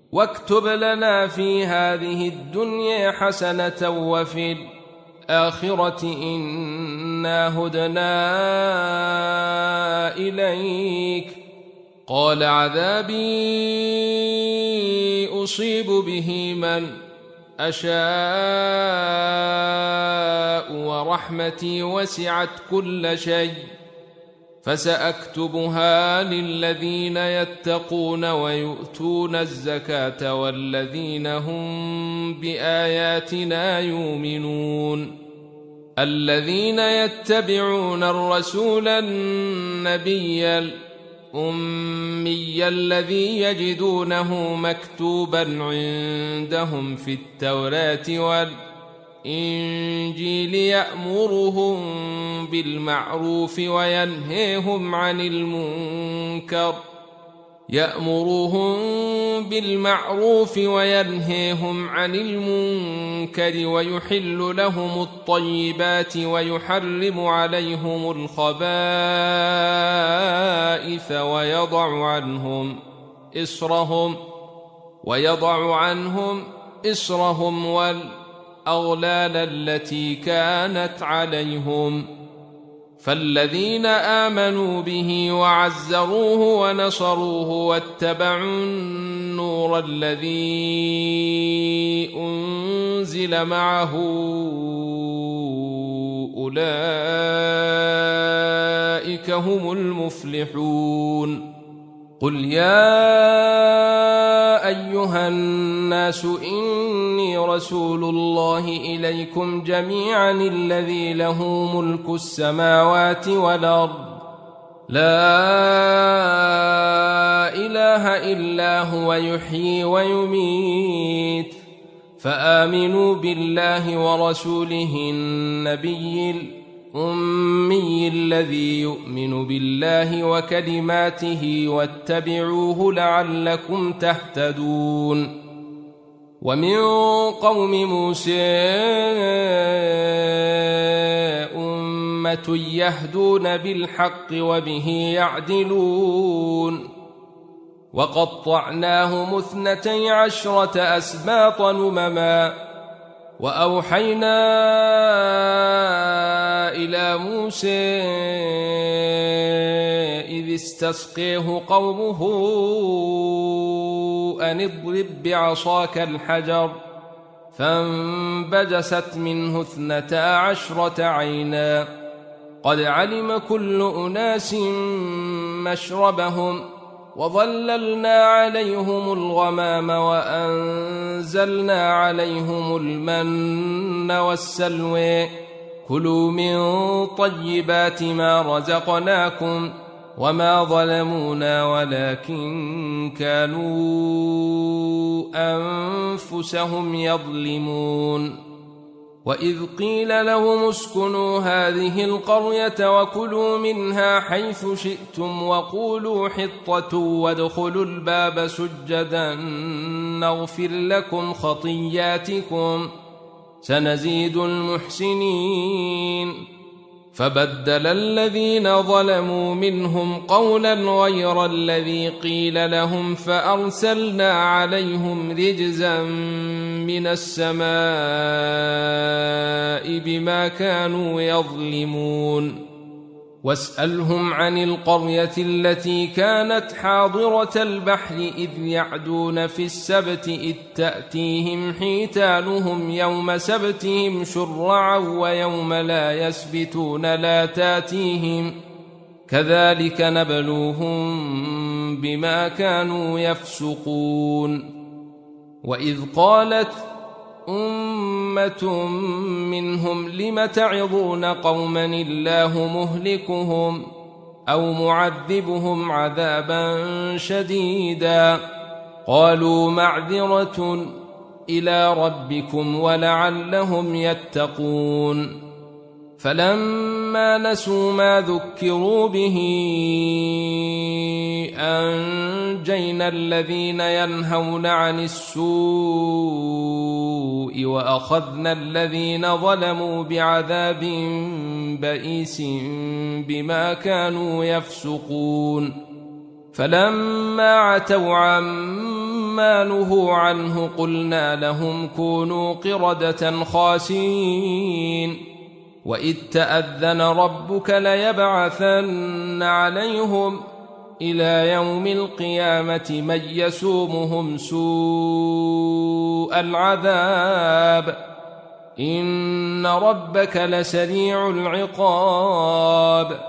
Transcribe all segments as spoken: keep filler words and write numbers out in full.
واكتب لنا في هذه الدنيا حسنة وفي الآخرة إنا هدنا إليك. قال عذابي أصيب به من أشاء ورحمتي وسعت كل شيء فسأكتبها للذين يتقون ويؤتون الزكاة والذين هم بآياتنا يؤمنون. الذين يتبعون الرسول النبي الأمي الذي يجدونه مكتوبا عندهم في التوراة والإنجيل يأمرهم بالمعروف وينهيهم عن المنكر يأمرهم بالمعروف وينهيهم عن المنكر ويحل لهم الطيبات ويحرم عليهم الخبائث ويضع عنهم إصرهم ويضع عنهم إصرهم والأغلال التي كانت عليهم. فالذين آمنوا به وعزروه ونصروه واتبعوا النور الذي أنزل معه أولئك هم المفلحون. قل يا أيها الناس إني رسول الله إليكم جميعا الذي له ملك السماوات والأرض لا إله إلا هو يحيي ويميت فآمنوا بالله ورسوله النبي الأمي الذي يؤمن بالله وكلماته واتبعوه لعلكم تهتدون. ومن قوم موسى أمة يهدون بالحق وبه يعدلون. وقطعناهم اثنتي عشرة أسباط أمما وأوحينا إلى موسى إذ استسقيه قومه أن اضرب بعصاك الحجر فانبجست منه اثنتا عشرة عينا قد علم كل أناس مشربهم وظللنا عليهم الغمام وأنزلنا عليهم المن والسلوى كلوا من طيبات ما رزقناكم وما ظلمونا ولكن كانوا أنفسهم يظلمون. وإذ قيل لهم اسكنوا هذه القرية وكلوا منها حيث شئتم وقولوا حطة وادخلوا الباب سجدا نغفر لكم خطياتكم سنزيد المحسنين. فبدل الذين ظلموا منهم قولا غير الذي قيل لهم فأرسلنا عليهم رجزا من السماء بما كانوا يظلمون. واسألهم عن القرية التي كانت حاضرة البحر إذ يعدون في السبت إذ تأتيهم حيتانهم يوم سبتهم شرعا ويوم لا يسبتون لا تأتيهم كذلك نبلوهم بما كانوا يفسقون. وإذ قالت أمة منهم لم تعظون قوما الله مهلكهم أو معذبهم عذابا شديدا قالوا معذرة إلى ربكم ولعلهم يتقون. فلما نسوا ما ذكروا به أنجينا الذين ينهون عن السوء وأخذنا الذين ظلموا بعذاب بئيس بما كانوا يفسقون. فلما عتوا عما ما نهوا عنه قلنا لهم كونوا قردة خاسئين وإذ تأذن ربك ليبعثن عليهم إلى يوم القيامة من يسومهم سوء العذاب إن ربك لسريع العقاب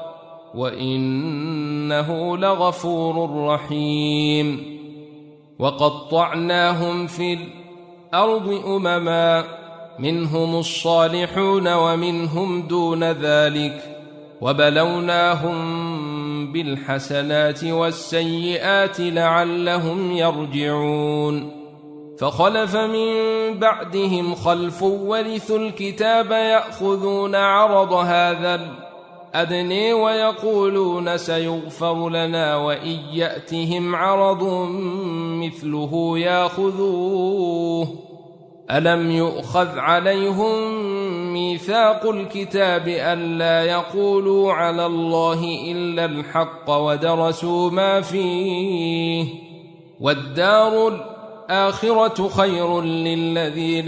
وإنه لغفور رحيم وقطعناهم في الأرض أمما منهم الصالحون ومنهم دون ذلك وبلوناهم بالحسنات والسيئات لعلهم يرجعون فخلف من بعدهم خلف ورثوا الكتاب يأخذون عرض هذا الأدنى ويقولون سيغفر لنا وإن يأتهم عرض مثله يأخذوه ألم يؤخذ عليهم ميثاق الكتاب ألا يقولوا على الله إلا الحق ودرسوا ما فيه والدار الآخرة خير للذين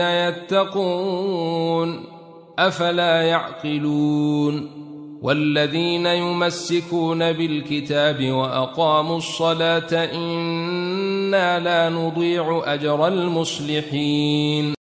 يتقون أفلا يعقلون والذين يمسكون بالكتاب وأقاموا الصلاة إنا لا نضيع أجر المصلحين.